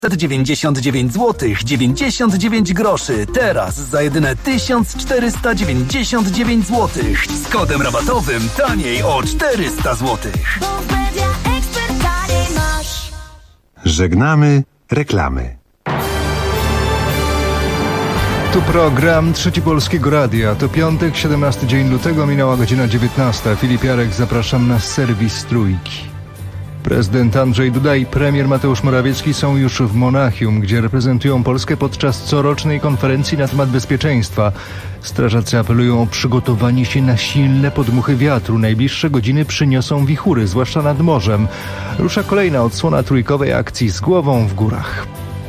99 zł 99 groszy. Teraz za jedyne 1499 zł. Z kodem rabatowym taniej o 400 zł. Żegnamy reklamy. Tu program Trzeci Polskiego Radia. To piątek, 17 dzień lutego, minęła godzina 19. Filip Jarek, zapraszam na serwis Trójki. Prezydent Andrzej Duda i premier Mateusz Morawiecki są już w Monachium, gdzie reprezentują Polskę podczas corocznej konferencji na temat bezpieczeństwa. Strażacy apelują o przygotowanie się na silne podmuchy wiatru. Najbliższe godziny przyniosą wichury, zwłaszcza nad morzem. Rusza kolejna odsłona trójkowej akcji Z głową w górach.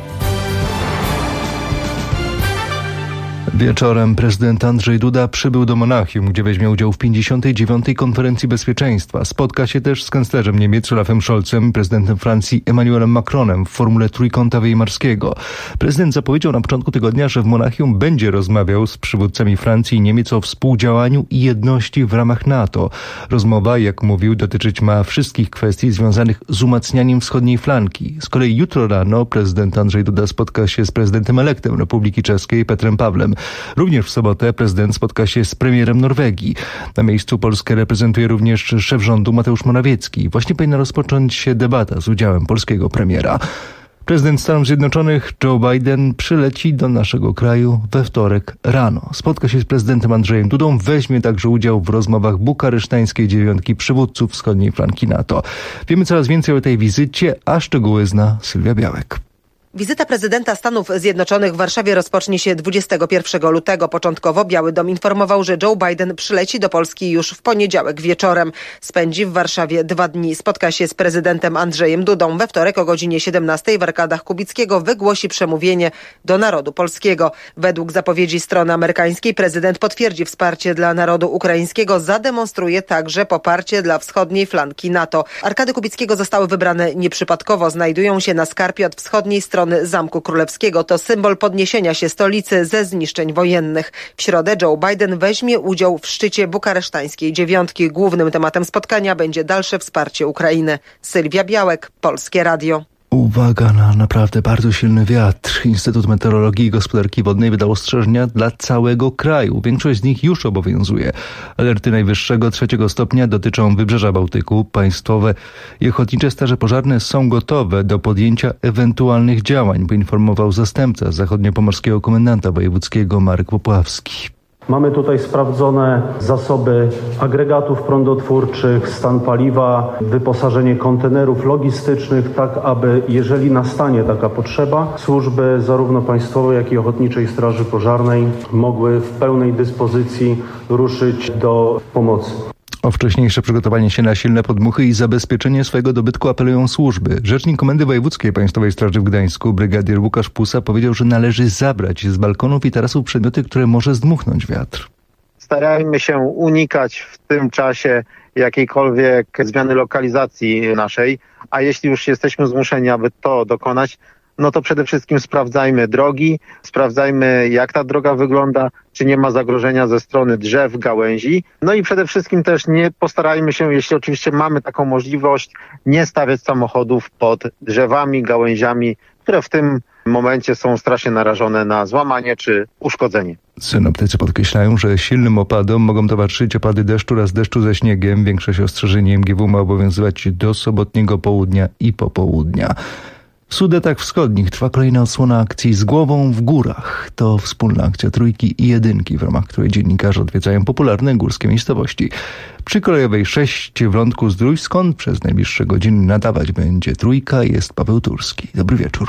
Wieczorem prezydent Andrzej Duda przybył do Monachium, gdzie weźmie udział w 59. konferencji bezpieczeństwa. Spotka się też z kanclerzem Niemiec Olafem Scholzem i prezydentem Francji Emmanuelem Macronem w formule trójkąta weimarskiego. Prezydent zapowiedział na początku tygodnia, że w Monachium będzie rozmawiał z przywódcami Francji i Niemiec o współdziałaniu i jedności w ramach NATO. Rozmowa, jak mówił, dotyczyć ma wszystkich kwestii związanych z umacnianiem wschodniej flanki. Z kolei jutro rano prezydent Andrzej Duda spotka się z prezydentem elektem Republiki Czeskiej Petrem Pawlem. Również w sobotę prezydent spotka się z premierem Norwegii. Na miejscu Polskę reprezentuje również szef rządu Mateusz Morawiecki. Właśnie powinna rozpocząć się debata z udziałem polskiego premiera. Prezydent Stanów Zjednoczonych Joe Biden przyleci do naszego kraju we wtorek rano. Spotka się z prezydentem Andrzejem Dudą, weźmie także udział w rozmowach bukaresztańskiej dziewiątki przywódców wschodniej flanki NATO. Wiemy coraz więcej o tej wizycie, a szczegóły zna Sylwia Białek. Wizyta prezydenta Stanów Zjednoczonych w Warszawie rozpocznie się 21 lutego. Początkowo Biały Dom informował, że Joe Biden przyleci do Polski już w poniedziałek wieczorem. Spędzi w Warszawie 2 dni. Spotka się z prezydentem Andrzejem Dudą. We wtorek o godzinie 17 w Arkadach Kubickiego wygłosi przemówienie do narodu polskiego. Według zapowiedzi strony amerykańskiej prezydent potwierdzi wsparcie dla narodu ukraińskiego. Zademonstruje także poparcie dla wschodniej flanki NATO. Arkady Kubickiego zostały wybrane nieprzypadkowo. Znajdują się na skarpie od wschodniej strony Zamku Królewskiego. To symbol podniesienia się stolicy ze zniszczeń wojennych. W środę Joe Biden weźmie udział w szczycie bukaresztańskiej dziewiątki. Głównym tematem spotkania będzie dalsze wsparcie Ukrainy. Sylwia Białek, Polskie Radio. Uwaga na naprawdę bardzo silny wiatr. Instytut Meteorologii i Gospodarki Wodnej wydał ostrzeżenia dla całego kraju. Większość z nich już obowiązuje. Alerty najwyższego 3 stopnia dotyczą Wybrzeża Bałtyku. Państwowe i ochotnicze straże pożarne są gotowe do podjęcia ewentualnych działań, poinformował zastępca zachodniopomorskiego komendanta wojewódzkiego Marek Popławski. Mamy tutaj sprawdzone zasoby agregatów prądotwórczych, stan paliwa, wyposażenie kontenerów logistycznych, tak aby jeżeli nastanie taka potrzeba, służby zarówno państwowej, jak i Ochotniczej Straży Pożarnej mogły w pełnej dyspozycji ruszyć do pomocy. O wcześniejsze przygotowanie się na silne podmuchy i zabezpieczenie swojego dobytku apelują służby. Rzecznik Komendy Wojewódzkiej Państwowej Straży w Gdańsku, brygadier Łukasz Pusa, powiedział, że należy zabrać z balkonów i tarasów przedmioty, które może zdmuchnąć wiatr. Starajmy się unikać w tym czasie jakiejkolwiek zmiany lokalizacji naszej, a jeśli już jesteśmy zmuszeni, aby to dokonać, no to przede wszystkim sprawdzajmy drogi, sprawdzajmy jak ta droga wygląda, czy nie ma zagrożenia ze strony drzew, gałęzi. No i przede wszystkim też nie postarajmy się, jeśli oczywiście mamy taką możliwość, nie stawiać samochodów pod drzewami, gałęziami, które w tym momencie są strasznie narażone na złamanie czy uszkodzenie. Synoptycy podkreślają, że silnym opadom mogą towarzyszyć opady deszczu oraz deszczu ze śniegiem. Większość ostrzeżeń MGW ma obowiązywać do sobotniego południa i popołudnia. W Sudetach Wschodnich trwa kolejna odsłona akcji Z głową w górach. To wspólna akcja Trójki i Jedynki, w ramach której dziennikarze odwiedzają popularne górskie miejscowości. Przy Kolejowej 6 w Lądku-Zdrój, skąd przez najbliższe godziny nadawać będzie Trójka, jest Paweł Turski. Dobry wieczór.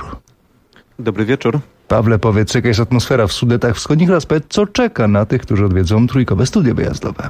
Dobry wieczór. Pawle, powiedz, jaka jest atmosfera w Sudetach Wschodnich oraz powiedz, co czeka na tych, którzy odwiedzą trójkowe studia wyjazdowe.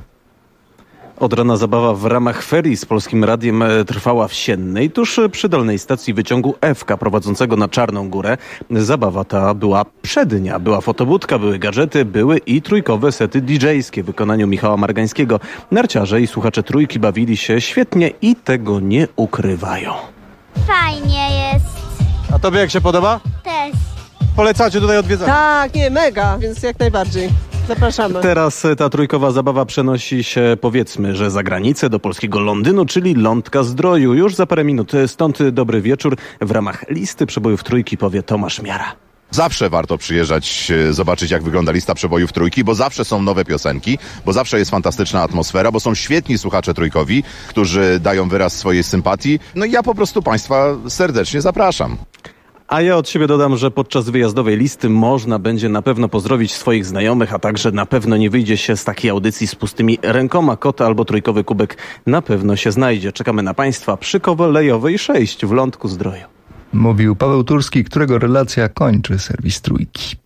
Od rana zabawa w ramach ferii z Polskim Radiem trwała w Siennej, tuż przy dolnej stacji wyciągu Ewka prowadzącego na Czarną Górę. Zabawa ta była przednia. Była fotobudka, były gadżety, były i trójkowe sety DJ-skie w wykonaniu Michała Margańskiego. Narciarze i słuchacze Trójki bawili się świetnie i tego nie ukrywają. Fajnie jest. A tobie jak się podoba? Też. Polecacie tutaj odwiedzać? Tak, nie, mega, więc jak najbardziej. Zapraszamy. Teraz ta trójkowa zabawa przenosi się, powiedzmy, że za granicę, do polskiego Londynu, czyli Lądka-Zdroju. Już za parę minut. Stąd dobry wieczór. W ramach listy przebojów trójki powie Tomasz Miara. Zawsze warto przyjeżdżać, zobaczyć jak wygląda lista przebojów trójki, bo zawsze są nowe piosenki, bo zawsze jest fantastyczna atmosfera, bo są świetni słuchacze trójkowi, którzy dają wyraz swojej sympatii. No i ja po prostu Państwa serdecznie zapraszam. A ja od siebie dodam, że podczas wyjazdowej listy można będzie na pewno pozdrowić swoich znajomych, a także na pewno nie wyjdzie się z takiej audycji z pustymi rękoma. Kota albo trójkowy kubek na pewno się znajdzie. Czekamy na Państwa przy Kowolejowej 6 w Lądku-Zdroju. Mówił Paweł Turski, którego relacja kończy serwis Trójki.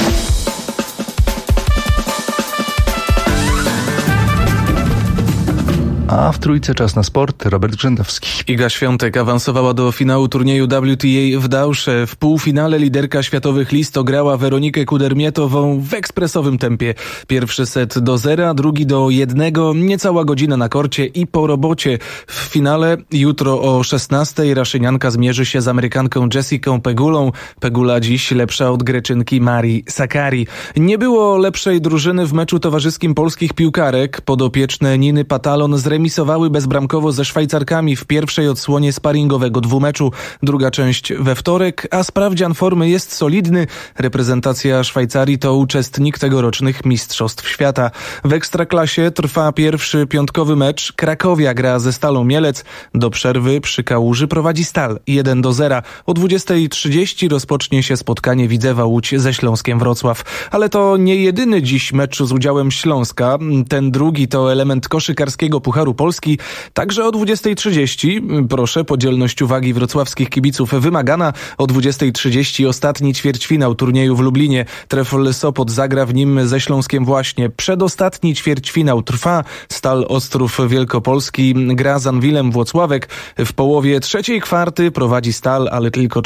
A w Trójce czas na sport. Robert Grzędowski. Iga Świątek awansowała do finału turnieju WTA w Dausze. W półfinale liderka światowych list ograła Weronikę Kudermietową w ekspresowym tempie. Pierwszy set do 0, drugi do 1. Niecała godzina na korcie i po robocie. W finale jutro o 16:00 Raszynianka zmierzy się z Amerykanką Jessicą Pegulą. Pegula dziś lepsza od Greczynki Marii Sakkari. Nie było lepszej drużyny w meczu towarzyskim polskich piłkarek. Podopieczne Niny Patalon zremisowały bezbramkowo ze Szwajcarkami w pierwszej odsłonie sparingowego dwumeczu. Druga część we wtorek, a sprawdzian formy jest solidny. Reprezentacja Szwajcarii to uczestnik tegorocznych Mistrzostw Świata. W Ekstraklasie trwa pierwszy piątkowy mecz. Krakowia gra ze Stalą Mielec. Do przerwy przy Kałuży prowadzi Stal 1-0. O 20:30 rozpocznie się spotkanie Widzewa Łódź ze Śląskiem Wrocław. Ale to nie jedyny dziś mecz z udziałem Śląska. Ten drugi to element koszykarskiego Pucharu Polski. Także o 20:30, proszę, podzielność uwagi wrocławskich kibiców wymagana. O 20:30 ostatni ćwierćfinał turnieju w Lublinie. Trefl Sopot zagra w nim ze Śląskiem właśnie. Przedostatni ćwierćfinał trwa. Stal Ostrów Wielkopolski gra z Anwilem Włocławek. W połowie trzeciej kwarty prowadzi Stal, ale tylko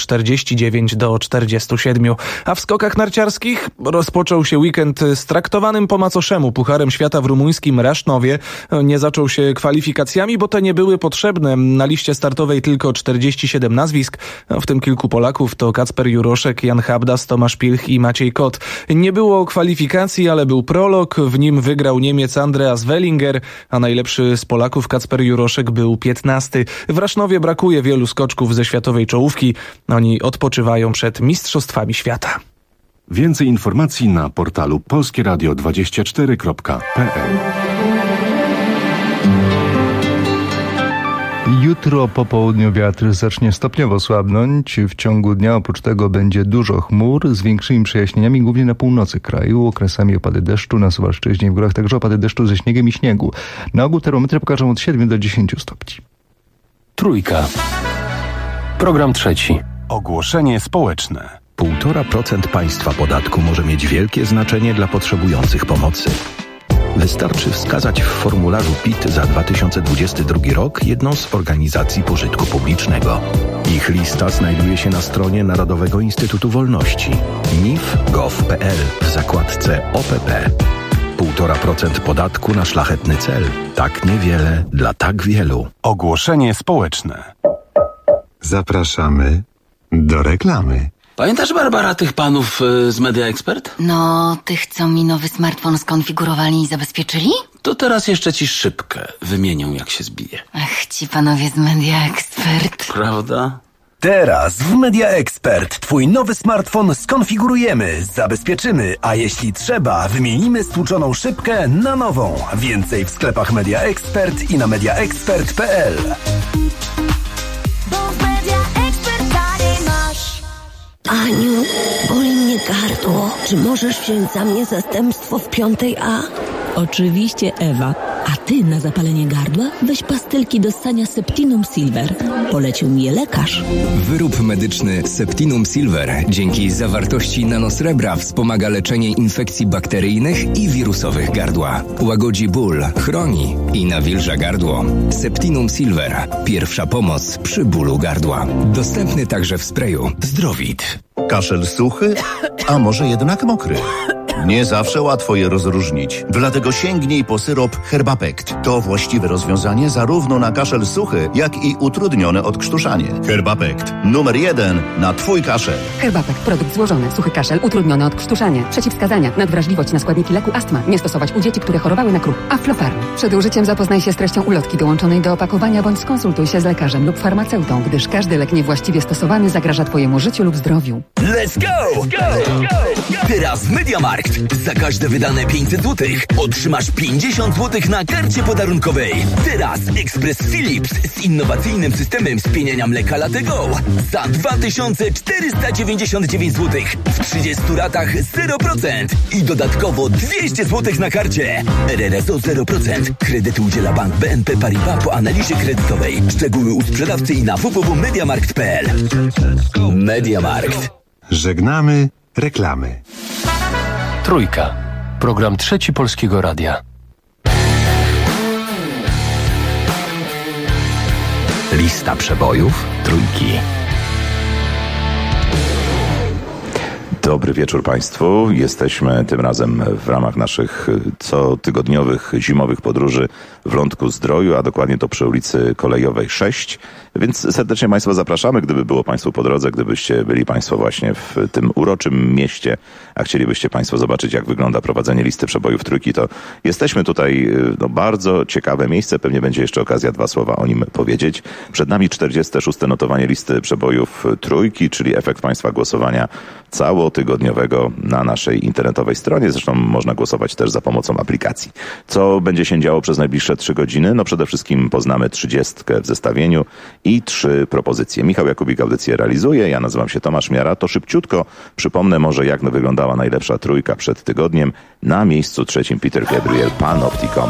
49-47. A w skokach narciarskich rozpoczął się weekend z traktowanym po macoszemu Pucharem Świata w rumuńskim Rasznowie. Nie zaczął się kwalifikacjami, bo te nie były potrzebne. Na liście startowej tylko 47 nazwisk, w tym kilku Polaków, to Kacper Juroszek, Jan Habdas, Tomasz Pilch i Maciej Kot. Nie było kwalifikacji, ale był prolog, w nim wygrał Niemiec Andreas Wellinger, a najlepszy z Polaków Kacper Juroszek był 15. W Rasznowie brakuje wielu skoczków ze światowej czołówki. Oni odpoczywają przed Mistrzostwami Świata. Więcej informacji na portalu polskieradio24.pl. Jutro po południu wiatr zacznie stopniowo słabnąć. W ciągu dnia oprócz tego będzie dużo chmur z większymi przejaśnieniami, głównie na północy kraju. Okresami opady deszczu na Suwalszczyźnie i w górach także opady deszczu ze śniegiem i śniegu. Na ogół termometry pokażą od 7 do 10 stopni. Trójka. Program trzeci. Ogłoszenie społeczne. 1,5% państwa podatku może mieć wielkie znaczenie dla potrzebujących pomocy. Wystarczy wskazać w formularzu PIT za 2022 rok jedną z organizacji pożytku publicznego. Ich lista znajduje się na stronie Narodowego Instytutu Wolności nif.gov.pl w zakładce OPP. 1,5% podatku na szlachetny cel. Tak niewiele dla tak wielu. Ogłoszenie społeczne. Zapraszamy do reklamy. Pamiętasz, Barbara, tych panów z Media Expert? No, tych, co mi nowy smartfon skonfigurowali i zabezpieczyli? To teraz jeszcze ci szybkę wymienią, jak się zbije. Ach, ci panowie z Media Expert. Prawda? Teraz w Media Expert twój nowy smartfon skonfigurujemy, zabezpieczymy, a jeśli trzeba, wymienimy stłuczoną szybkę na nową. Więcej w sklepach Media Expert i na mediaexpert.pl. Aniu, boli mnie gardło. Czy możesz wziąć za mnie zastępstwo w 5A? Oczywiście, Ewa. A ty na zapalenie gardła weź pastylki do ssania Septinum Silver. Polecił mi je lekarz. Wyrób medyczny Septinum Silver dzięki zawartości nanosrebra wspomaga leczenie infekcji bakteryjnych i wirusowych gardła. Łagodzi ból, chroni i nawilża gardło. Septinum Silver. Pierwsza pomoc przy bólu gardła. Dostępny także w sprayu. Zdrowit. Kaszel suchy, a może jednak mokry. Nie zawsze łatwo je rozróżnić. Dlatego sięgnij po syrop Herbapekt. To właściwe rozwiązanie zarówno na kaszel suchy, jak i utrudnione odkrztuszanie. Herbapekt. Numer 1 na Twój kaszel. Herbapekt. Produkt złożony. Suchy kaszel. Utrudnione odkrztuszanie. Przeciwwskazania. Nadwrażliwość na składniki leku astma. Nie stosować u dzieci, które chorowały na kruk. Aflofarm. Przed użyciem zapoznaj się z treścią ulotki dołączonej do opakowania bądź skonsultuj się z lekarzem lub farmaceutą, gdyż każdy lek niewłaściwie stosowany zagraża Twojemu życiu lub zdrowiu. Let's go! Teraz MediaMarkt. Za każde wydane 500 zł otrzymasz 50 zł na karcie podarunkowej. Teraz ekspres Philips z innowacyjnym systemem spieniania mleka Latego za 2499 zł w 30 ratach 0% i dodatkowo 200 zł na karcie. RRSO 0%. Kredytu udziela Bank BNP Paribas po analizie kredytowej. Szczegóły u sprzedawcy i na www.mediamarkt.pl. MediaMarkt. Żegnamy reklamy. Trójka. Program Trzeci Polskiego Radia. Lista przebojów Trójki. Dobry wieczór Państwu. Jesteśmy tym razem w ramach naszych cotygodniowych zimowych podróży w Lądku-Zdroju, a dokładnie to przy ulicy Kolejowej 6. Więc serdecznie Państwa zapraszamy, gdyby było Państwu po drodze, gdybyście byli Państwo właśnie w tym uroczym mieście, a chcielibyście Państwo zobaczyć, jak wygląda prowadzenie listy przebojów Trójki, to jesteśmy tutaj, bardzo ciekawe miejsce, pewnie będzie jeszcze okazja 2 słowa o nim powiedzieć. Przed nami 46. notowanie listy przebojów Trójki, czyli efekt Państwa głosowania całotygodniowego na naszej internetowej stronie. Zresztą można głosować też za pomocą aplikacji. Co będzie się działo przez najbliższe 3 godziny? No przede wszystkim poznamy 30 w zestawieniu i 3 propozycje. Michał Jakubik audycję realizuje, ja nazywam się Tomasz Miara. To szybciutko przypomnę może, jak wyglądała najlepsza trójka przed tygodniem. Na miejscu 3 Peter Gabriel, Panopticon.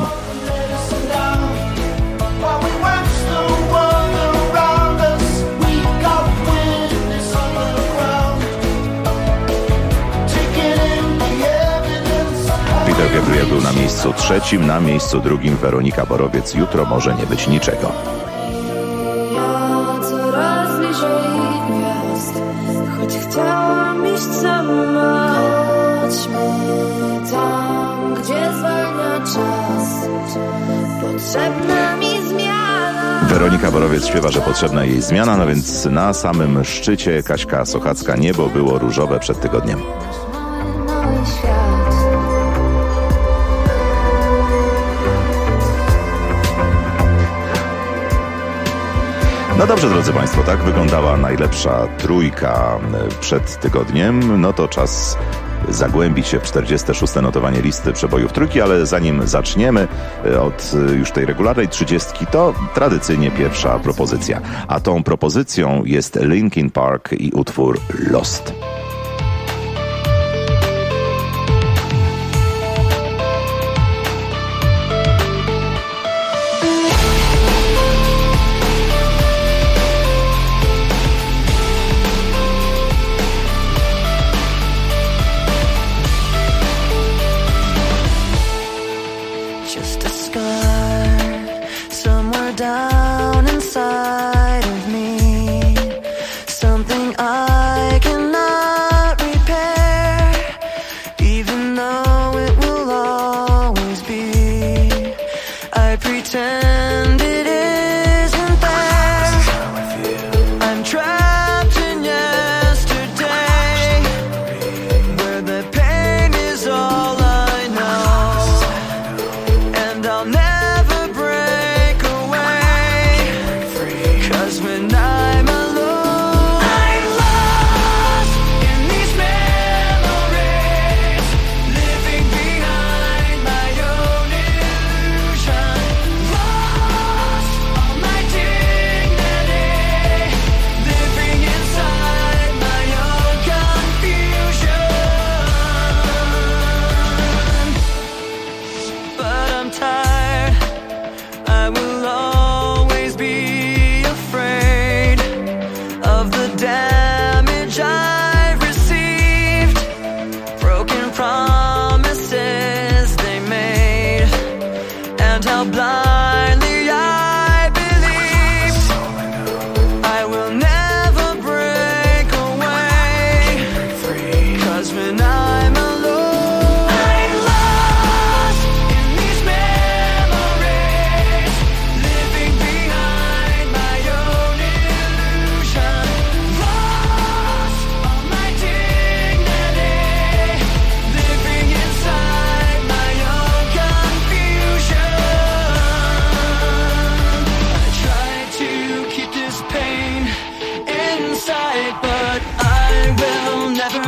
Peter Gabriel był na miejscu 3, na miejscu 2 Weronika Borowiec, Jutro może nie być niczego. Coraz bliżej gwiazd, choć chciałam iść sama. Chodźmy tam, gdzie zwalnia czas, potrzebna mi zmiana. Weronika Borowiec śpiewa, że potrzebna jej zmiana, no więc na samym szczycie Kaśka Sochacka, Niebo było różowe przed tygodniem. Mały świat. No dobrze, drodzy Państwo, tak wyglądała najlepsza trójka przed tygodniem. No to czas zagłębić się w 46. notowanie listy przebojów Trójki, ale zanim zaczniemy od już tej regularnej 30, to tradycyjnie pierwsza propozycja. A tą propozycją jest Linkin Park i utwór Lost. Down inside of me, something I cannot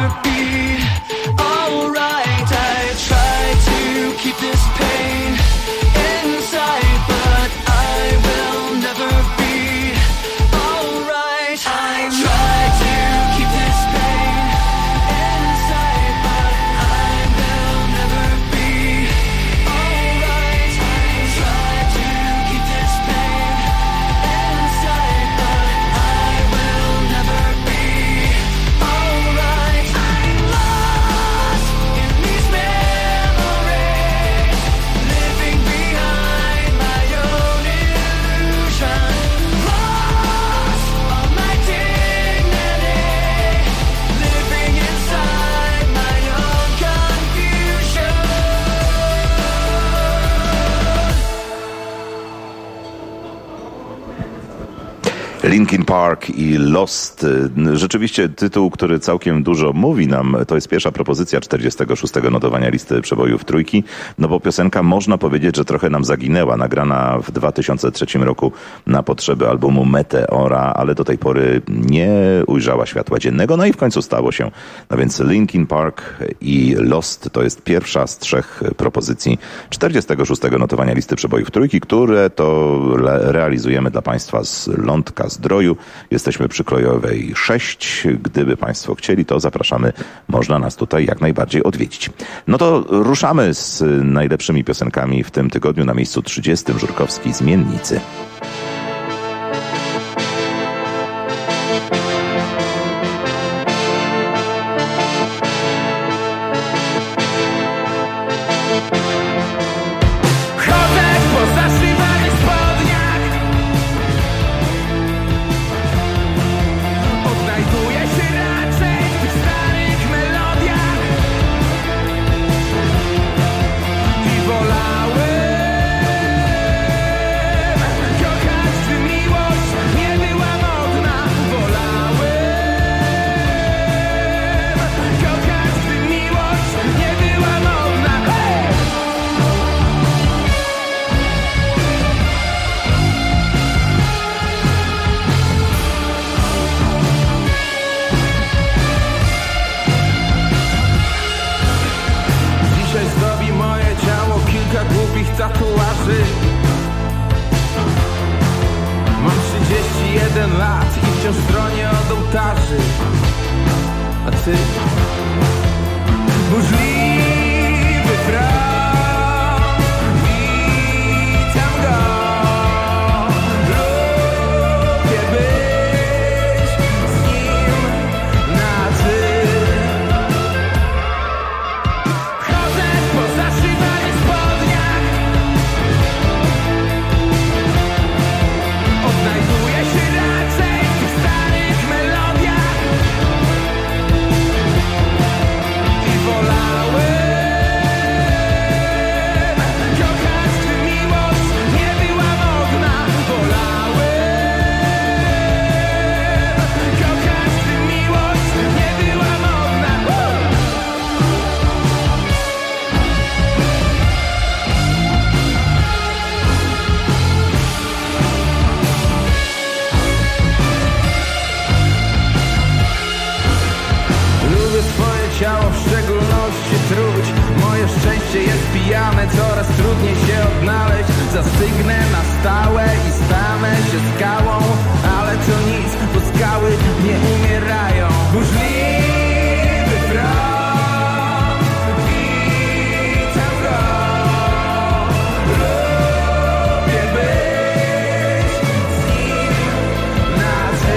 never be alright. I try to keep this pain inside, but I will never be alright. I try to keep this pain inside, but I will never be alright. I try to keep this pain inside, but I will never be alright. I'm lost in these memories, living behind my own illusion. Lost all my dignity, living inside my own confusion. Linkin Park i Lost. Rzeczywiście tytuł, który całkiem dużo mówi nam. To jest pierwsza propozycja 46. notowania listy przebojów trójki. No bo piosenka, można powiedzieć, że trochę nam zaginęła. Nagrana w 2003 roku na potrzeby albumu Meteora, ale do tej pory nie ujrzała światła dziennego. No i w końcu stało się. No więc Linkin Park i Lost to jest pierwsza z 3 propozycji 46. notowania listy przebojów trójki, które to realizujemy dla Państwa z Lądka Zdroju. Jesteśmy przy Krojowej 6. Gdyby Państwo chcieli, to zapraszamy. Można nas tutaj jak najbardziej odwiedzić. No to ruszamy z najlepszymi piosenkami w tym tygodniu. Na miejscu 30. Żurkowski Zmiennicy. Chodzę po zaszywanych spodniach, odnajduję się raczej w tych starych melodiach i wolałem kochać, gdy miłość nie była modna. Wolałem kochać, gdy miłość nie była modna. Hey! Dzisiaj zdobi moje ciało kilka głupich tatuaży. Mam 31 lat i wciąż stronię od ołtarzy. A ty? Burzliwy front, witam go. Lubię być z nim na ty. Chodzę po zaszywanych spodniach, odnajduję się raczej w tych starych melodiach i wolałem kochać, gdy miłość nie była modna. Wolałem kochać, gdy miłość nie była modna. Lubię swoje ciało, w szczególności truć. Moje szczęście jest pijane, coraz trudniej się odnaleźć. Zastygnę na stałe i stanę się skałą, ale to nic, bo skały nie umierają. Burzliwy front, witam go. Lubię być z nim na ty.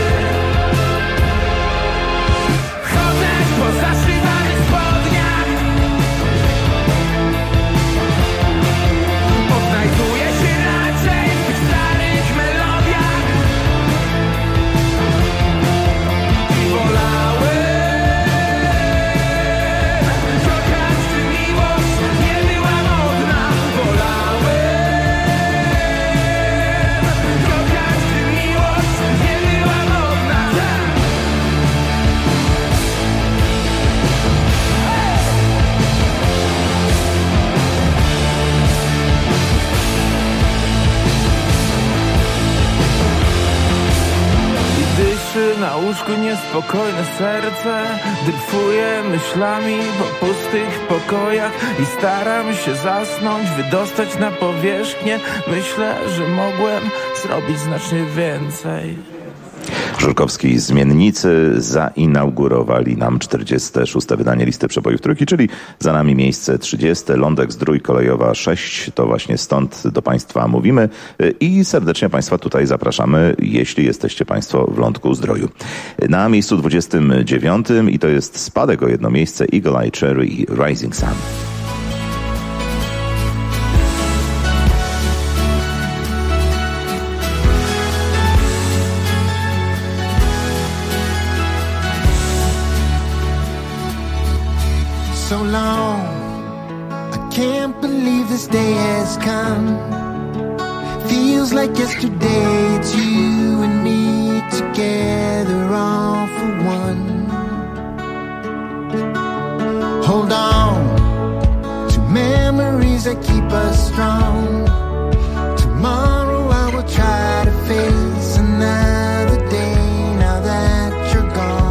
Chodzę po zaszywanych spodniach, odnajduję się raczej w tych starych melodiach i wolałem niespokojne serce dryfuje myślami po pustych pokojach i staram się zasnąć, wydostać na powierzchnię. Myślę, że mogłem zrobić znacznie więcej. Żurkowski i Zmiennicy zainaugurowali nam 46. wydanie listy przebojów trójki, czyli za nami miejsce 30. Lądek-Zdrój kolejowa 6. To właśnie stąd do Państwa mówimy i serdecznie Państwa tutaj zapraszamy, jeśli jesteście Państwo w Lądku-Zdroju. Na miejscu 29. i to jest spadek o jedno miejsce Eagle Eye Cherry i Rising Sun. So long, I can't believe this day has come. Feels like yesterday, it's you and me together, all for one. Hold on to memories that keep us strong. Tomorrow I will try to face another day now that you're gone.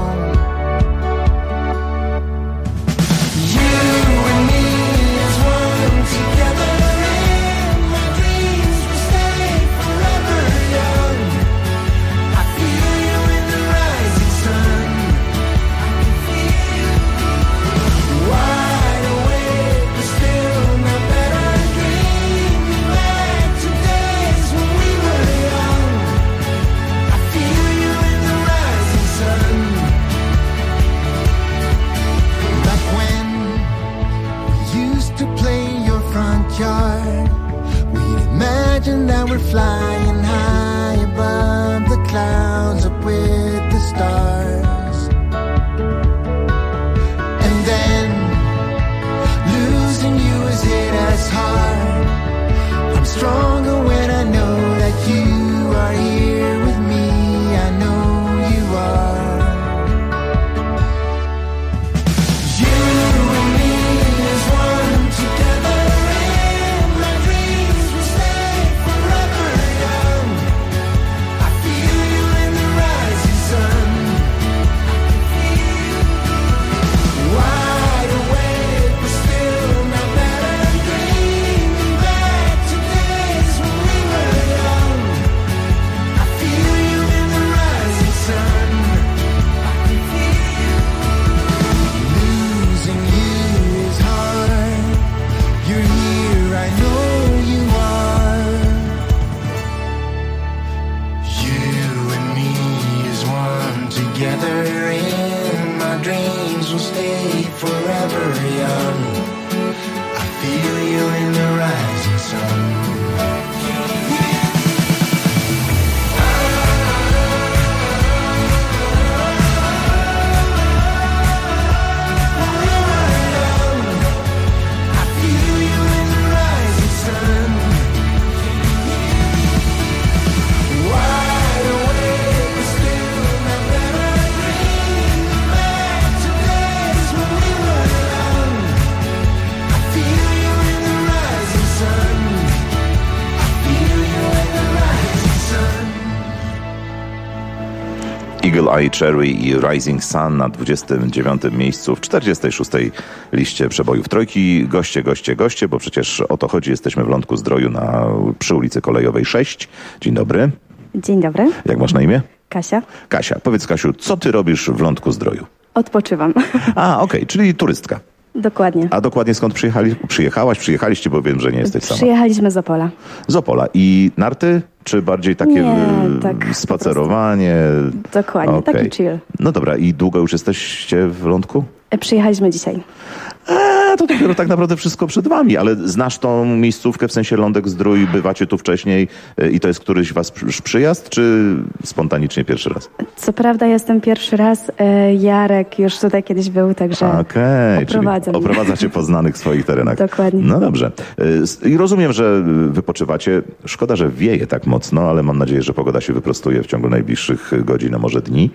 That we're flying high above the clouds, up with the stars. And then losing you has hit us hard. I'm stronger when I know that you are here with me. I know you are. You and me is one together. Eagle Eye Cherry i Rising Sun na 29. miejscu w 46. liście przebojów trójki. Goście, bo przecież o to chodzi. Jesteśmy w Lądku-Zdroju przy ulicy Kolejowej 6. Dzień dobry. Dzień dobry. Jak masz na imię? Kasia. Kasia, powiedz Kasiu, co ty robisz w Lądku-Zdroju? Odpoczywam. Okej, czyli turystka. Dokładnie. A dokładnie skąd przyjechaliście, bo wiem, że nie jesteś sama. Przyjechaliśmy z Opola. Z Opola. I narty? Czy bardziej takie spacerowanie? Dokładnie, taki chill. No dobra, i długo już jesteście w Lądku? Przyjechaliśmy dzisiaj. To dopiero tak naprawdę wszystko przed wami, ale znasz tą miejscówkę, w sensie Lądek-Zdrój, bywacie tu wcześniej i to jest któryś was przyjazd, czy spontanicznie pierwszy raz? Co prawda jestem pierwszy raz, Jarek już tutaj kiedyś był, także oprowadzacie po znanych swoich terenach. Dokładnie. No dobrze. I rozumiem, że wypoczywacie. Szkoda, że wieje tak mocno, ale mam nadzieję, że pogoda się wyprostuje w ciągu najbliższych godzin, a może dni.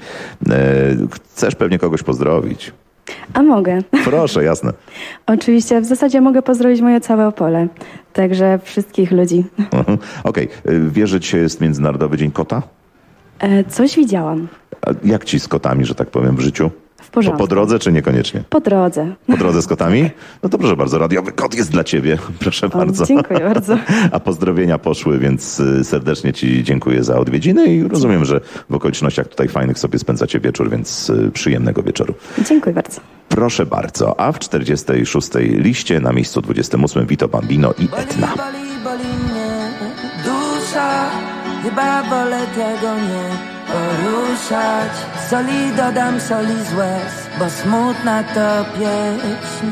Chcesz pewnie kogoś pozdrowić. A mogę. Proszę, jasne. Oczywiście, w zasadzie mogę pozdrowić moje całe Opole. Także wszystkich ludzi. Okej. Wiesz, że dzisiaj jest Międzynarodowy Dzień Kota? Coś widziałam. A jak ci z kotami, że tak powiem, w życiu? W porządku. Po drodze czy niekoniecznie? Po drodze. Po drodze z kotami? No to proszę bardzo, radiowy kot jest dla ciebie. Proszę bardzo. Dziękuję bardzo. A pozdrowienia poszły, więc serdecznie ci dziękuję za odwiedziny i rozumiem, że w okolicznościach tutaj fajnych sobie spędzacie wieczór, więc przyjemnego wieczoru. Dziękuję bardzo. Proszę bardzo, a w 46. liście na miejscu 28 Vito Bambino i Etna. Boli mnie dusza, chyba wolę tego nie poruszać. Soli dodam soli z łez, bo smutna to pieśń.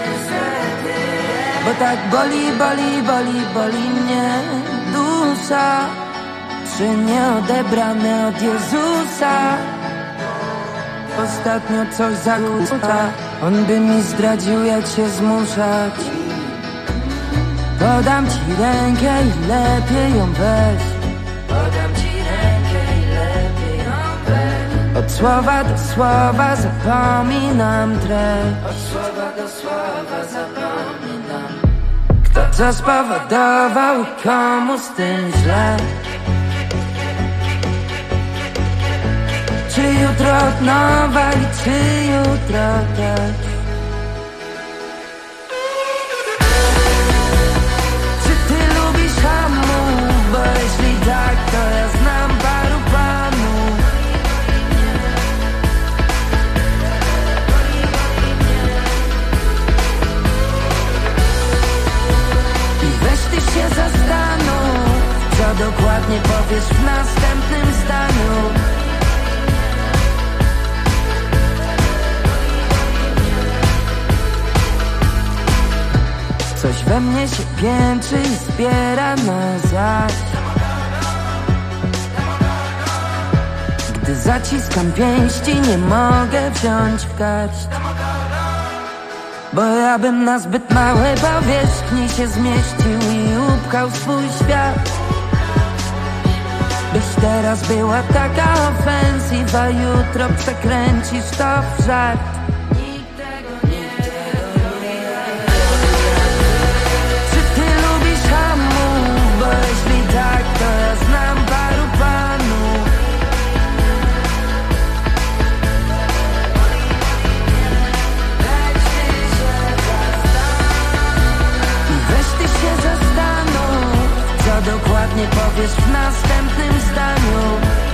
Bo tak boli mnie dusza, czy nie odebrane od Jezusa. Ostatnio coś zakłóca, on by mi zdradził, jak się zmuszać. Podam ci rękę i lepiej ją weź. Podam ci rękę i lepiej ją weź. Od słowa do słowa zapominam treść. Od słowa do słowa zapominam. Kto co spowodował i komu z tym źle. Czy jutro od nowa i czy jutro też. Czy ty lubisz hamów? Bo jeśli tak, to ja znam paru panów. I weź ty się zastanów, co dokładnie powiesz w następnym zdaniu. Coś we mnie się piętrzy i zbiera na zaś. Gdy zaciskam pięści, nie mogę wziąć w garść. Bo ja bym na zbyt małej powierzchni się zmieścił i upchał swój świat. Byś teraz była taka ofensywa, jutro przekręcisz to w żart. To ja znam paru panów. I weź ty się zastanów, co dokładnie powiesz w następnym zdaniu.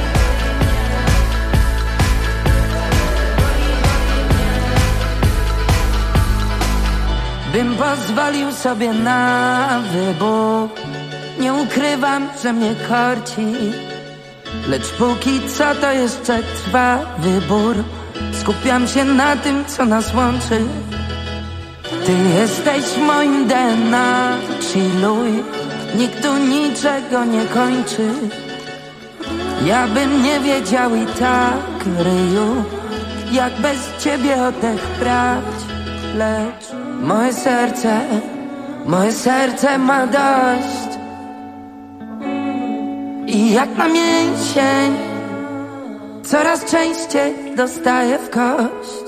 Bym pozwolił sobie na wybór. Nie ukrywam, że mnie korci, lecz póki co to jeszcze trwa wybór. Skupiam się na tym, co nas łączy. Ty jesteś moim DNA, chilluj. Nikt tu niczego nie kończy. Ja bym nie wiedział i tak, ryju, jak bez ciebie oddech brać. Lecz moje serce ma dość. I jak na mięsień coraz częściej dostaję w kość.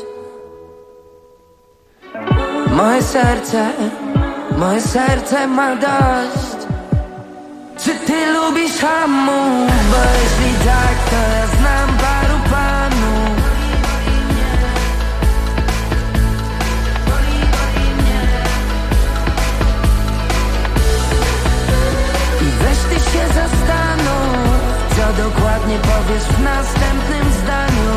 Moje serce ma dość. Czy ty lubisz hamów? Bo jeśli tak, to ja znam paru panów. I weź ty się zastanów, co dokładnie powiesz w następnym zdaniu.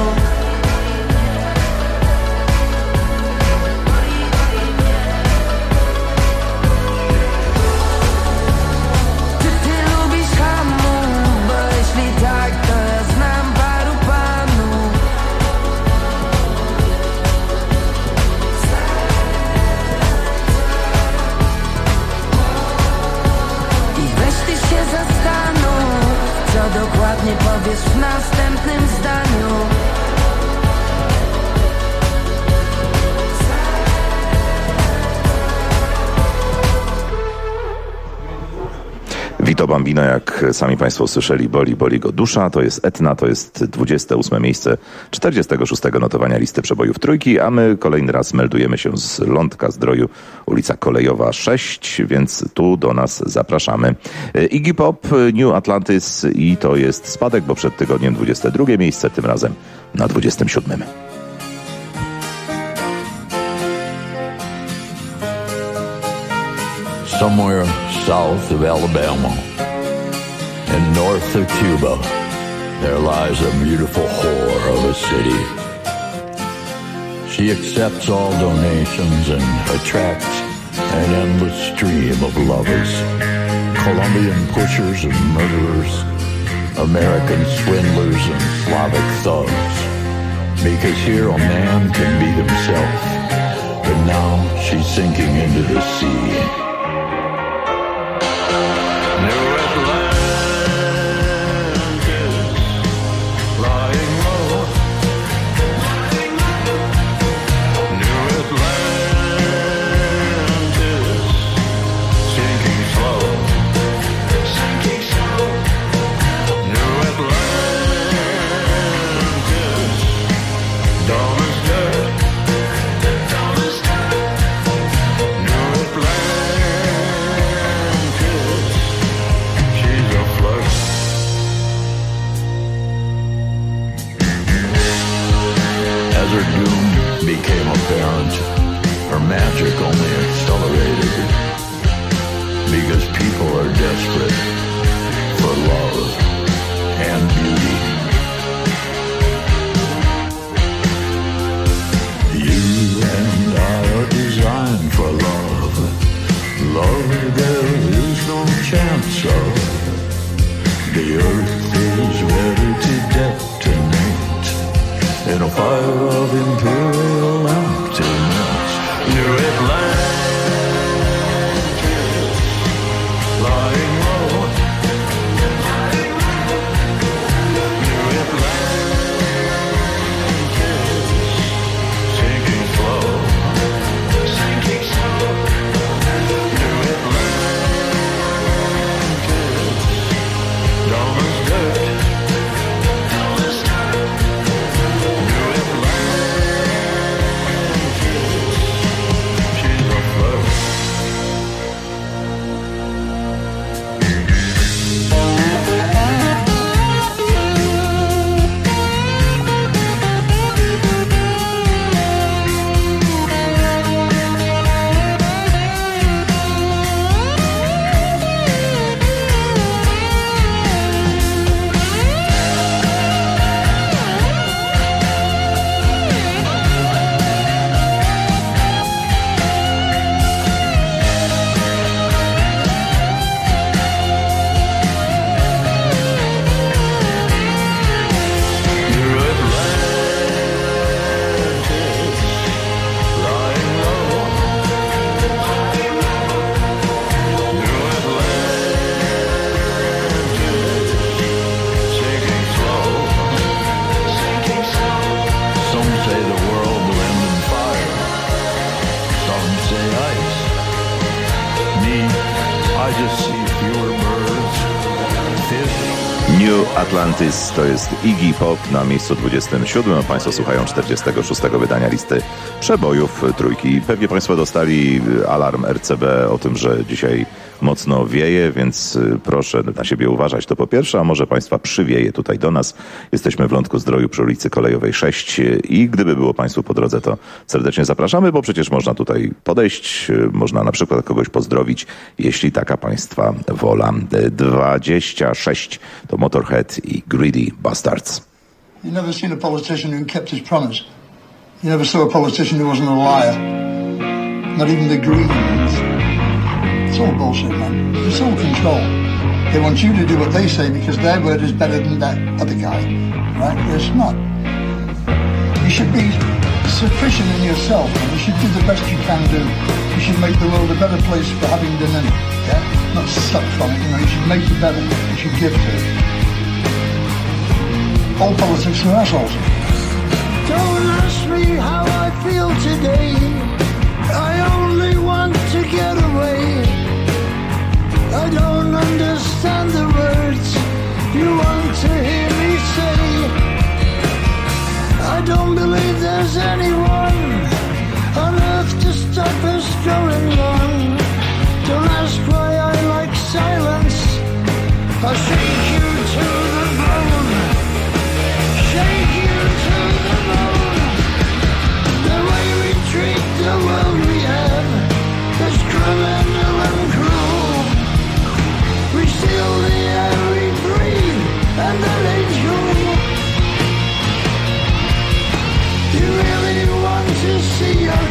Czy ty lubisz hamów? Bo jeśli tak, to ja znam paru panów. Bambino, jak sami państwo słyszeli, boli go dusza. To jest Etna, to jest 28 miejsce 46 notowania listy przebojów trójki, a my kolejny raz meldujemy się z Lądka Zdroju, ulica Kolejowa 6, więc tu do nas zapraszamy. Iggy Pop, New Atlantis i to jest spadek, bo przed tygodniem 22 miejsce, tym razem na 27. Somewhere south of Alabama and north of Cuba, there lies a beautiful whore of a city. She accepts all donations and attracts an endless stream of lovers, Colombian pushers and murderers, American swindlers and Slavic thugs. Because here a man can be himself, but now she's sinking into the sea. Her magic only accelerated because people are desperate for love and beauty. You and I are designed for love. Love there is no chance of. The earth is ready to detonate in a fire of imperial emptiness. New Atlantis, lying low. New Atlantis, sinking slow. Sinking slow. New Atlantis, dumb as dirt. Dumb as dirt. New Atlantis to jest Iggy Pop na miejscu 27. Państwo słuchają 46. wydania listy przebojów trójki. Pewnie Państwo dostali alarm RCB o tym, że dzisiaj mocno wieje, więc proszę na siebie uważać, to po pierwsze, a może Państwa przywieje tutaj do nas. Jesteśmy w Lądku Zdroju przy ulicy Kolejowej 6 i gdyby było Państwu po drodze, to serdecznie zapraszamy, bo przecież można tutaj podejść, można na przykład kogoś pozdrowić, jeśli taka Państwa wola. 26 to Motorhead i Greedy Bastards. You never seen a politician who kept his promise. You never saw a politician who wasn't a liar. Not even the Greens. It's all bullshit, man. It's all control. They want you to do what they say because their word is better than that other guy. Right? It's not. You should be sufficient in yourself, and you should do the best you can do. You should make the world a better place for having been in it. Yeah? Not suck from it, you know. You should make it better. You should give to it. All politics are assholes. Don't ask me how I feel today. I only want to get away. I don't understand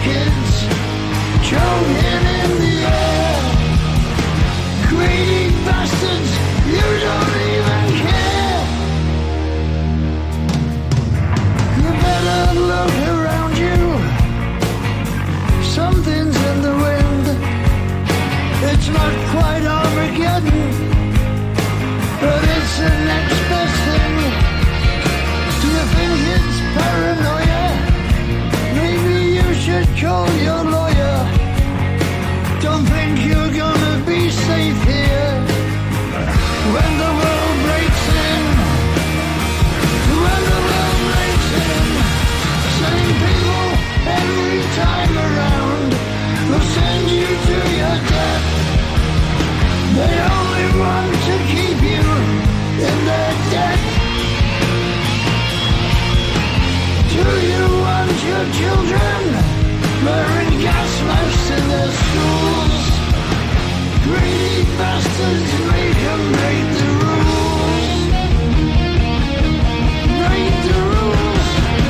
kids choking in the air. Greedy bastards, you don't even care. You better look around you. Something's in the wind. It's not quite Armageddon, but it's the next best thing. Do you think it's paranoia? Maybe you should call your lawyer. Don't think you're gonna be safe here when the world breaks in. When the world breaks in, same people every time around will send you to your death. They only want to keep you in their debt. Do you want your children wearing gas masks in their schools? Greedy bastards, make them break the rules. Break the rules.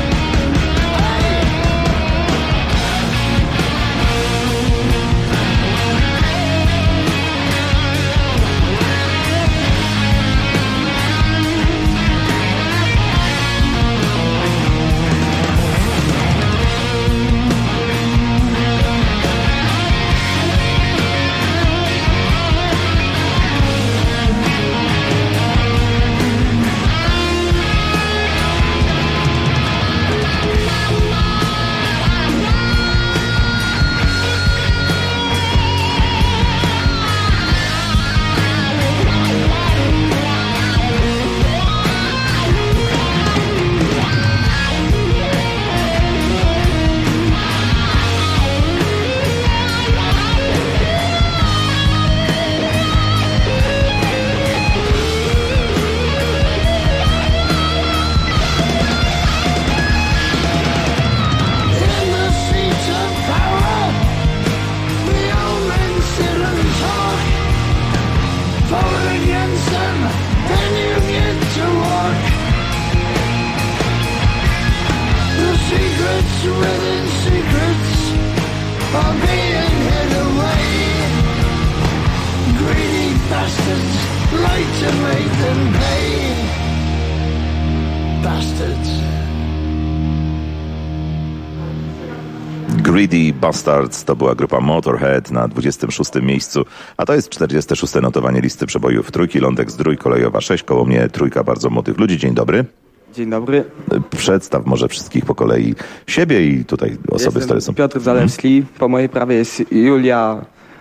Greedy Bastards to była grupa Motorhead na 26. miejscu, a to jest 46. notowanie listy przebojów Trójki. Lądek Zdrój, Kolejowa 6, koło mnie trójka bardzo młodych ludzi. Dzień dobry. Dzień dobry. Przedstaw może wszystkich po kolei siebie i tutaj osoby, które są. Piotr Zalewski, po mojej prawej jest Julia.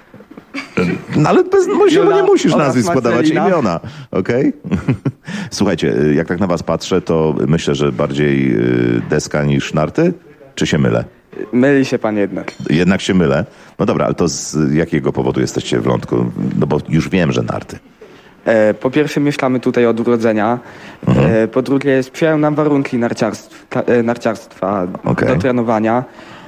No ale nie musisz nazwisk podawać, imiona, okej? Słuchajcie, jak tak na was patrzę, to myślę, że bardziej deska niż narty? Czy się mylę? Myli się pan jednak. Jednak się mylę. No dobra, ale to z jakiego powodu jesteście w Lądku? No bo już wiem, że narty. Po pierwsze mieszkamy tutaj od urodzenia. Po drugie sprzyjają nam warunki narciarstwa do trenowania.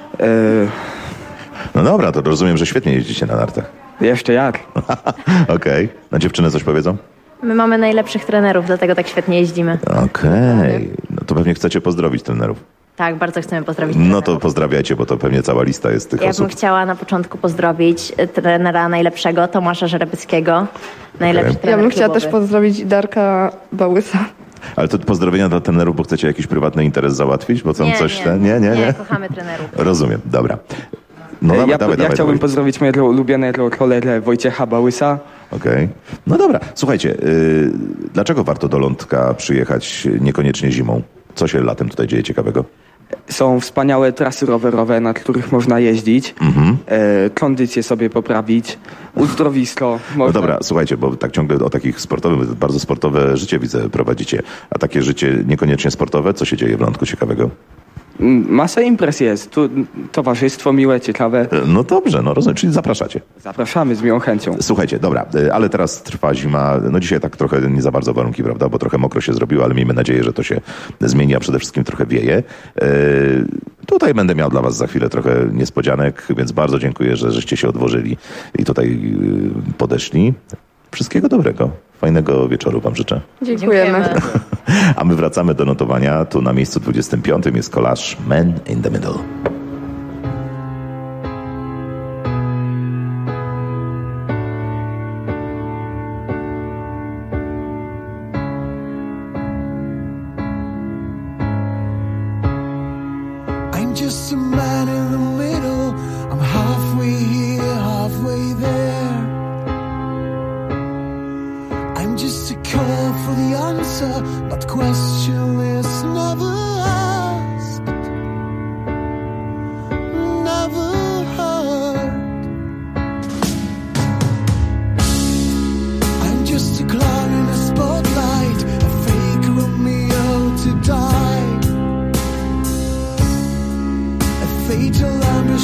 No dobra, to rozumiem, że świetnie jeździcie na nartach. Jeszcze jak. Okej. Na dziewczyny coś powiedzą? My mamy najlepszych trenerów, dlatego tak świetnie jeździmy. Okej. No to pewnie chcecie pozdrowić trenerów. Tak, bardzo chcemy pozdrowić No trenerów. to pozdrawiajcie, bo to pewnie cała lista jest tych Ja osób. bym chciała na początku pozdrowić trenera najlepszego, Tomasza Żerebyckiego. Najlepszy trener Ja bym chciała klubowy. też pozdrowić Darka Bałysa. Ale to pozdrowienia dla trenerów, bo chcecie jakiś prywatny interes załatwić? Bo są coś... Nie, kochamy trenerów. Rozumiem, dobra. No dawaj, ja chciałbym pozdrowić mojego ulubionego kolegę Wojciecha Bałysa. Okej. No dobra, słuchajcie, dlaczego warto do Lądka przyjechać niekoniecznie zimą? Co się latem tutaj dzieje ciekawego? Są wspaniałe trasy rowerowe, na których można jeździć, kondycję sobie poprawić, uzdrowisko. No dobra, słuchajcie, bo tak ciągle o takich sportowym, bardzo sportowe życie widzę prowadzicie, a takie życie niekoniecznie sportowe, co się dzieje w Lądku ciekawego? Masa imprez jest, tu towarzystwo miłe, ciekawe. No dobrze, no rozumiem, czyli zapraszacie. Zapraszamy z miłą chęcią. Słuchajcie, dobra, ale teraz trwa zima, no dzisiaj tak trochę nie za bardzo warunki, prawda, bo trochę mokro się zrobiło, ale miejmy nadzieję, że to się zmieni, a przede wszystkim trochę wieje. Tutaj będę miał dla was za chwilę trochę niespodzianek, więc bardzo dziękuję, żeście się odważyli i tutaj podeszli. Wszystkiego dobrego. Fajnego wieczoru wam życzę. Dziękujemy. A my wracamy do notowania. Tu na miejscu 25 jest Collage Man in the Middle.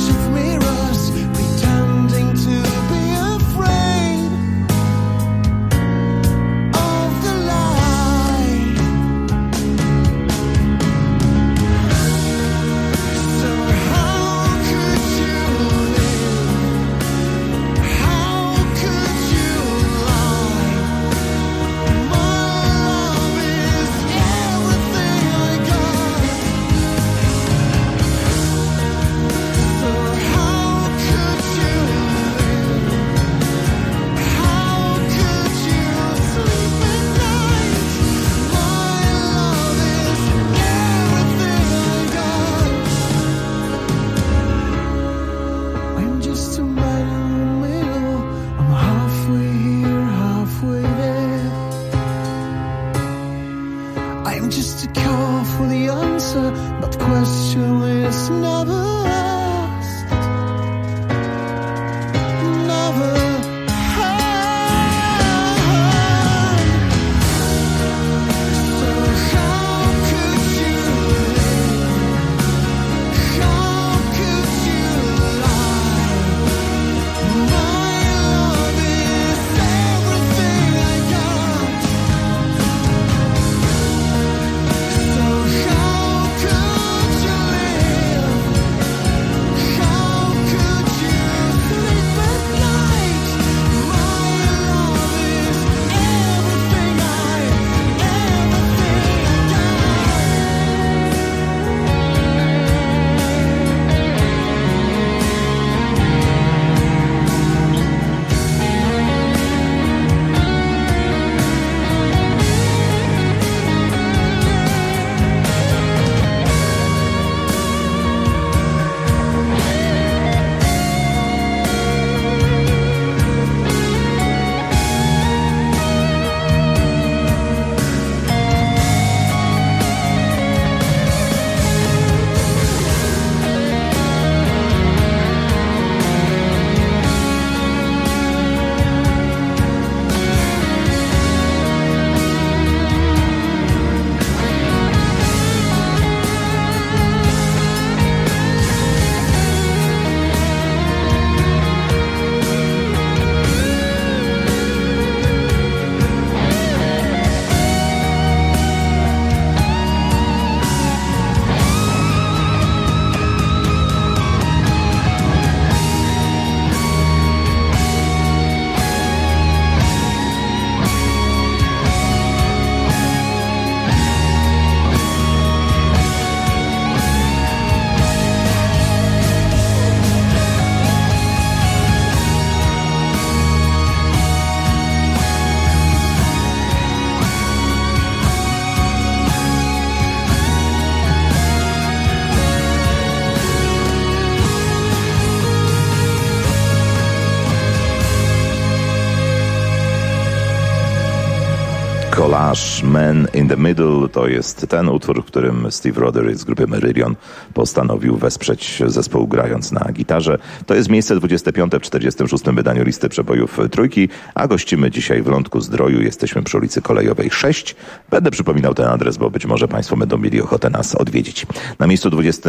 Collage Man in the Middle to jest ten utwór, w którym Steve Rothery z grupy Marillion postanowił wesprzeć zespół grając na gitarze. To jest miejsce 25 w 46. wydaniu listy przebojów Trójki, a gościmy dzisiaj w Lądku Zdroju. Jesteśmy przy ulicy Kolejowej 6. Będę przypominał ten adres, bo być może Państwo będą mieli ochotę nas odwiedzić. Na miejscu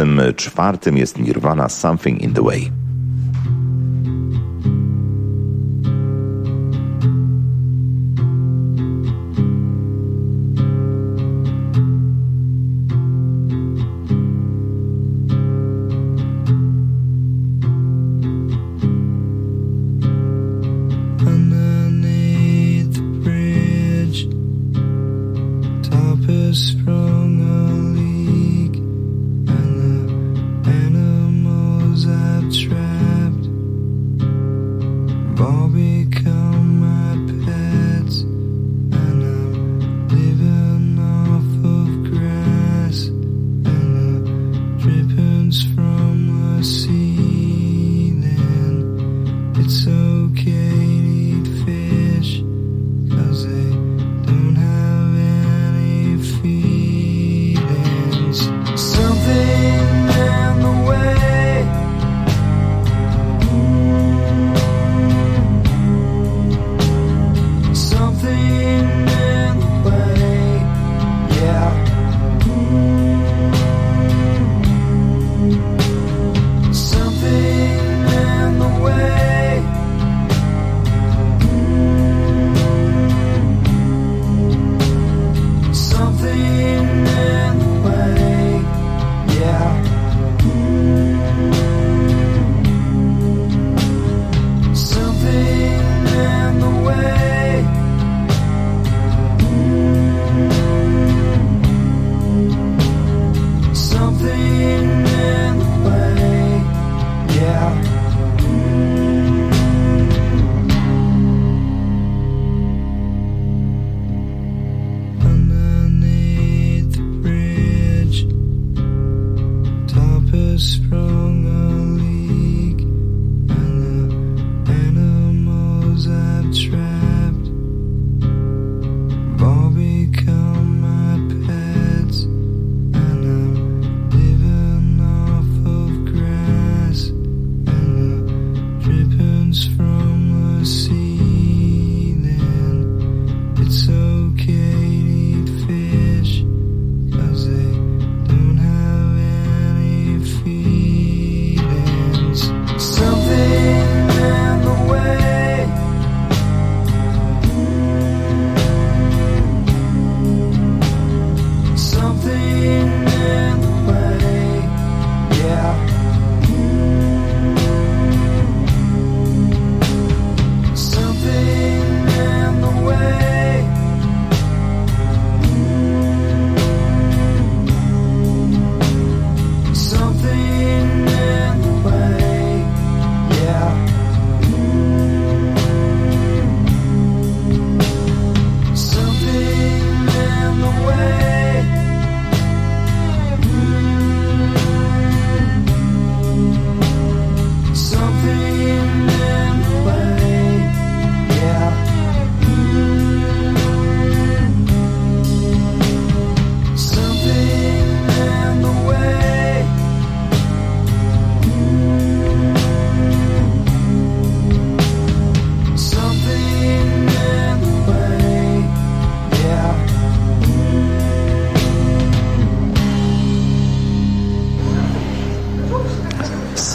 24 jest Nirvana Something in the Way.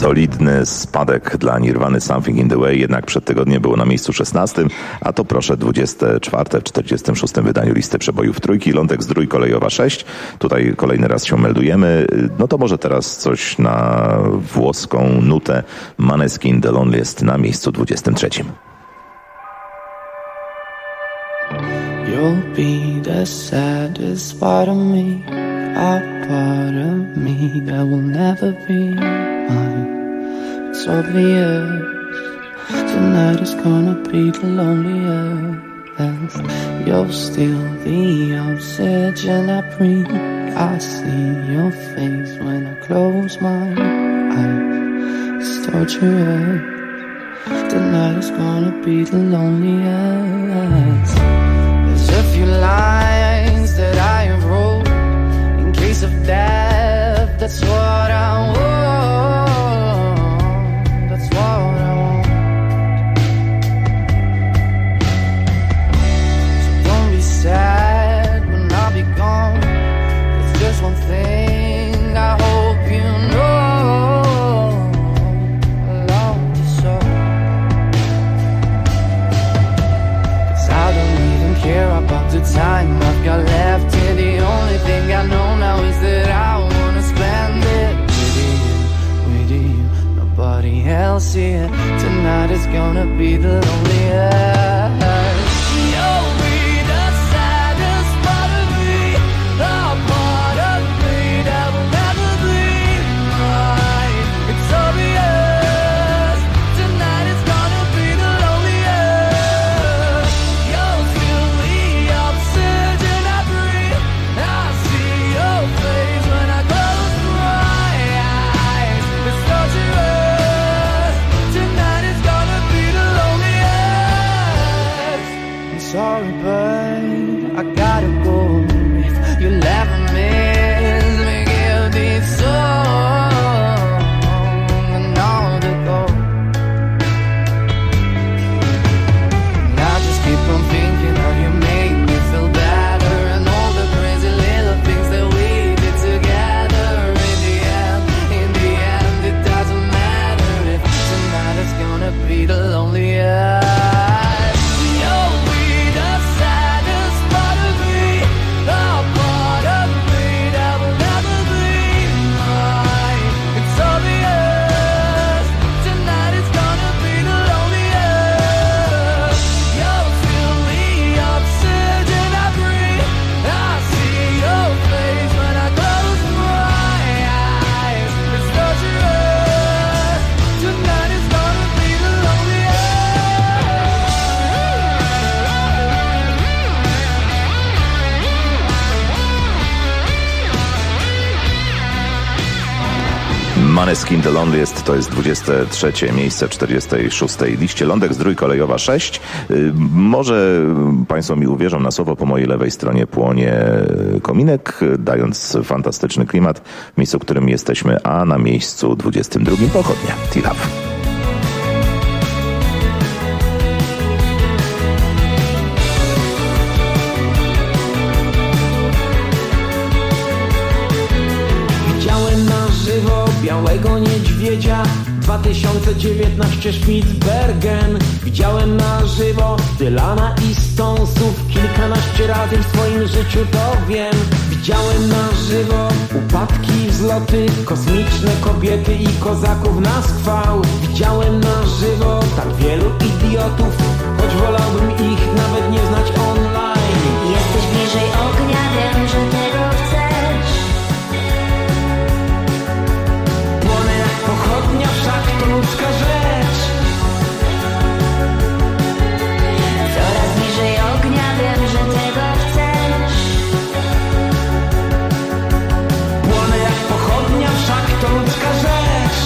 solidny spadek dla Nirvany Something in the Way, jednak przed tygodniem było na miejscu 16, a to proszę 24 w 46 wydaniu listy przebojów trójki. Lądek Zdrój kolejowa 6. Tutaj kolejny raz się meldujemy. No to może teraz coś na włoską nutę. Maneskin The Loneliest na miejscu 23. You'll be the saddest part of me, a part of me that will never be mine. It's obvious tonight is gonna be the loneliest. You're still the oxygen I breathe. I see your face when I close my eyes. It's torturous. Tonight is gonna be the loneliest. There's a few lines that I have wrote in case of death. That's what I want. That's what I want. So don't be sad when I'll be gone. There's just one thing I hope you know. I love you so. 'Cause I don't even care about the time I've got left here. The only thing I know now is that I wanna spend it with you, nobody else here. Tonight is gonna be the loneliest. You'll be the saddest part of me, the part of me that will never be mine. It's obvious, tonight is gonna be the loneliest. You're still the oxygen I breathe. I see your face when I close my eyes. It's torturous, tonight is gonna be the loneliest. I'm sorry, but I gotta go. If you laugh at me, let me give this song another go. And I just keep on thinking how you make me feel better, and all the crazy little things that we did together. In the end, it doesn't matter if tonight is gonna be the loneliest. You'll be the saddest part of me, the part of me that will never be mine. It's obvious, tonight is gonna be the loneliest. You're still the oxygen I breathe. I see your face when I close my eyes. It's torturous, tonight is gonna be the loneliest. Maneskin The Loneliest to jest 23 miejsce w 46 liście. Lądek Zdrój kolejowa 6. Może Państwo mi uwierzą na słowo, po mojej lewej stronie płonie kominek, dając fantastyczny klimat w miejscu, w którym jesteśmy, a na miejscu 22 pochodnia T-Love. Widziałem na żywo białego niedźwiedzia 2019 Spitsbergen. Widziałem na żywo Dylana i Stonesów kilkanaście razy w swoim życiu, to wiem. Widziałem na żywo upadki, wzloty, kosmiczne kobiety i kozaków na schwał. Widziałem na żywo tak wielu idiotów, choć wolałbym ich nawet nie znać online. Jesteś bliżej ognia, wiem, że tego chcesz. Płonę jak pochodnia, wszak to ludzka rzecz. Coraz bliżej ognia, wiem, że tego chcesz. Płonę jak pochodnia, wszak to ludzka rzecz.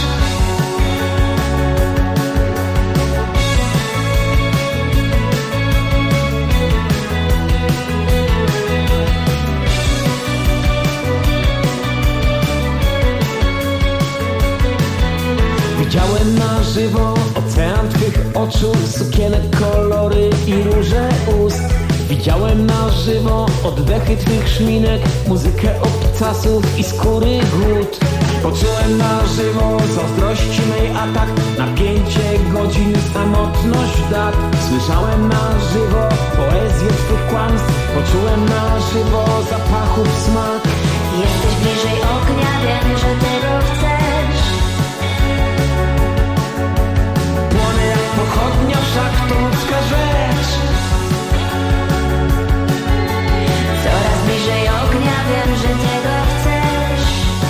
Widziałem na żywo ocean twych oczu, sukienek, kolory i róże ust. Widziałem na żywo oddechy twych szminek, muzykę obcasów i skóry głód. Poczułem na żywo zazdrości mej atak, napięcie godzin, samotność dat. Słyszałem na żywo poezję twych kłamstw, poczułem na żywo zapachów smak. Jesteś bliżej ognia, wiem, że tego chcesz. Płonę jak pochodnia, wszak to ludzka rzecz. Coraz bliżej ognia, wiem, że tego chcesz.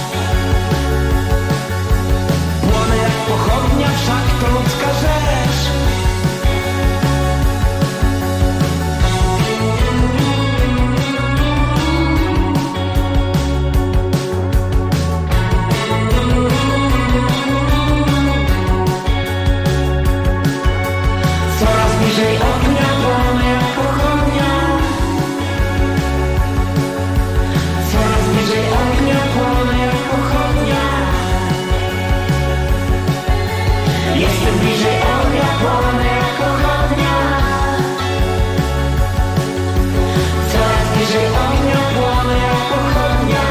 Płonę jak pochodnia, wszak to ludzka rzecz. Coraz bliżej ognia, płonę jak pochodnia. Coraz bliżej ognia, płonę jak pochodnia. Jestem bliżej ognia, płonę jak pochodnia. Coraz bliżej ognia, płonę jak pochodnia.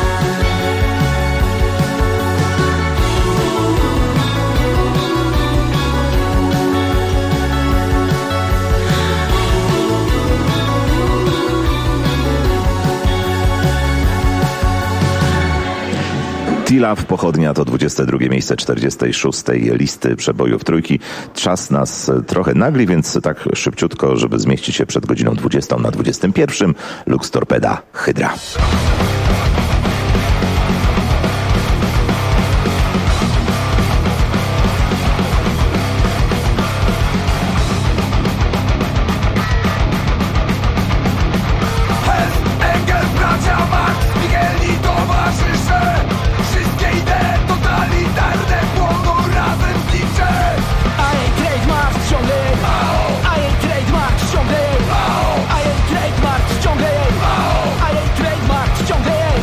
T-Love, Pochodnia to 22 miejsce 46 listy przebojów trójki. Czas nas trochę nagli, więc tak szybciutko, żeby zmieścić się przed godziną 20 na 21. Lux Torpeda, Hydra. Engel, bracia Marx, Migueli, towarzysze. Wszystkie idee totalitarne płoną razem z nicze. A jej trademark ciągle jej. A jej trademark ciągle jej. A jej trademark ciągle jej. A jej trademark ciągle jej.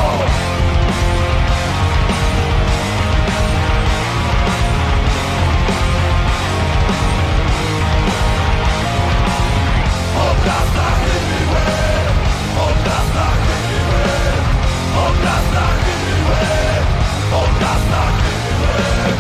Obraz na chyły, obraz na chyły, obraz na chyły, obraz na chyły.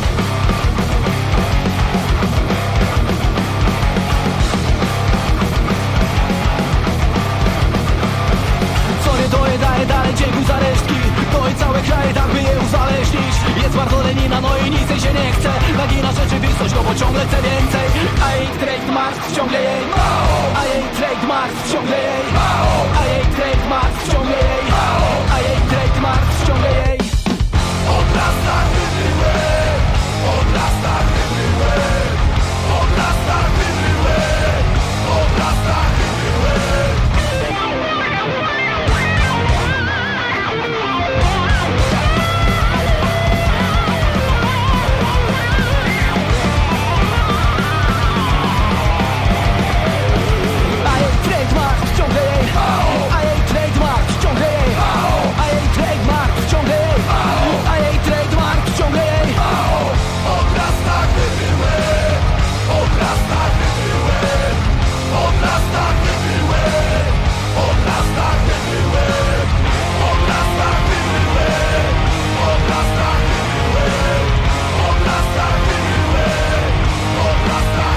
Co nie doje, daje dalej dziękuj za resztki. To i całe kraje tak by je uzależnić. Jest bardzo lenina, no i nic jej się nie chce. Nagina rzeczywistość, no bo ciągle chce więcej. A jej trademark ciągle jej. A jej trademark ciągle jej. A jej trademark ciągle jej. A jej trademark ciągle jej. Obraz na chyły, obraz na chyły, obraz na chyły, obraz na chyły. A jej trademark ciągle jej. A jej trademark ciągle jej. A jej trademark ciągle jej. A jej trademark ciągle jej. Obraz na chyły, obraz na chyły, obraz na chyły, obraz na chyły, obraz na chyły, obraz na chyły, obraz na chyły, obraz na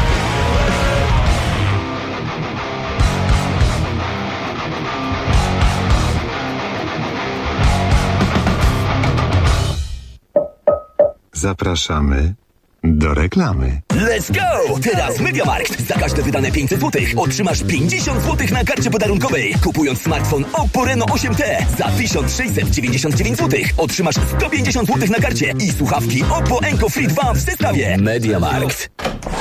Zapraszamy do reklamy. Let's go! Teraz MediaMarkt. Za każde wydane 500 zł otrzymasz 50 zł na karcie podarunkowej. Kupując smartfon Oppo Reno 8T za 1699 zł otrzymasz 150 zł na karcie i słuchawki Oppo Enco Free 2 w zestawie. MediaMarkt.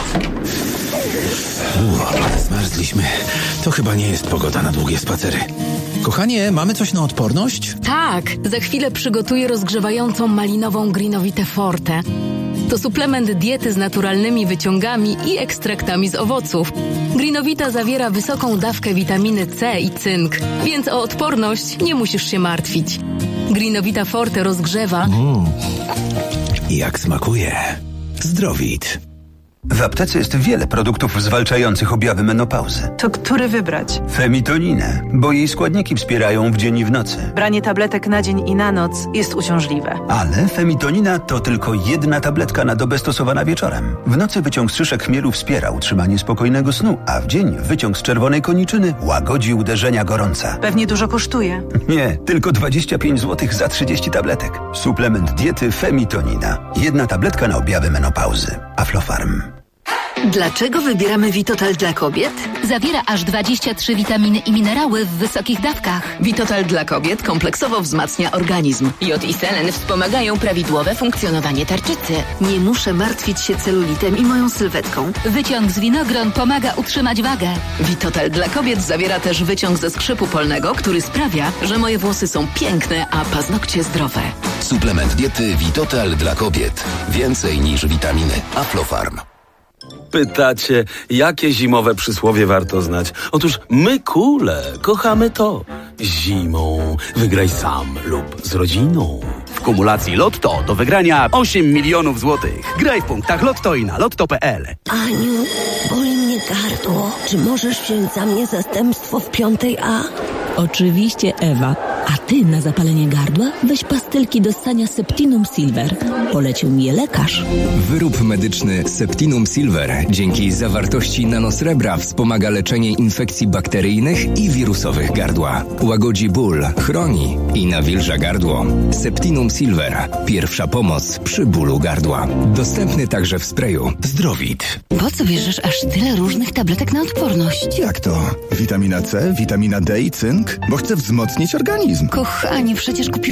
Zmarzliśmy. To chyba nie jest pogoda na długie spacery. Kochanie, mamy coś na odporność? Tak, za chwilę przygotuję rozgrzewającą malinową Greenowitę Forte. To suplement diety z naturalnymi wyciągami i ekstraktami z owoców. Greenowita zawiera wysoką dawkę witaminy C i cynk, więc o odporność nie musisz się martwić. Greenowita Forte rozgrzewa... Jak smakuje. Zdrowit. W aptece jest wiele produktów zwalczających objawy menopauzy. To który wybrać? Femitoninę, bo jej składniki wspierają w dzień i w nocy. Branie tabletek na dzień i na noc jest uciążliwe. Ale femitonina to tylko jedna tabletka na dobę stosowana wieczorem. W nocy wyciąg z szyszek chmielu wspiera utrzymanie spokojnego snu, a w dzień wyciąg z czerwonej koniczyny łagodzi uderzenia gorąca. Pewnie dużo kosztuje. Nie, tylko 25 zł za 30 tabletek. Suplement diety Femitonina. Jedna tabletka na objawy menopauzy. Aflofarm. Dlaczego wybieramy Vitotal dla kobiet? Zawiera aż 23 witaminy i minerały w wysokich dawkach. Vitotal dla kobiet kompleksowo wzmacnia organizm. Jod i selen wspomagają prawidłowe funkcjonowanie tarczycy. Nie muszę martwić się celulitem i moją sylwetką. Wyciąg z winogron pomaga utrzymać wagę. Vitotal dla kobiet zawiera też wyciąg ze skrzypu polnego, który sprawia, że moje włosy są piękne, a paznokcie zdrowe. Suplement diety Vitotal dla kobiet. Więcej niż witaminy. Aflofarm. Pytacie, jakie zimowe przysłowie warto znać? Otóż my kule kochamy to. Zimą wygraj sam lub z rodziną. W kumulacji Lotto do wygrania 8 milionów złotych. Graj w punktach Lotto i na lotto.pl. Aniu, boli mnie gardło. Czy możesz wziąć za mnie zastępstwo w 5A? Oczywiście, Ewa. A ty na zapalenie gardła weź pastylki do ssania Septinum Silver. Polecił mi je lekarz. Wyrób medyczny Septinum Silver dzięki zawartości nanosrebra wspomaga leczenie infekcji bakteryjnych i wirusowych gardła. Łagodzi ból, chroni i nawilża gardło. Septinum Silver. Pierwsza pomoc przy bólu gardła. Dostępny także w sprayu Zdrowit. Po co bierzesz aż tyle różnych tabletek na odporność? Jak to? Witamina C, witamina D i cynk? Bo chcę wzmocnić organizm. Kochanie, przecież kupiłam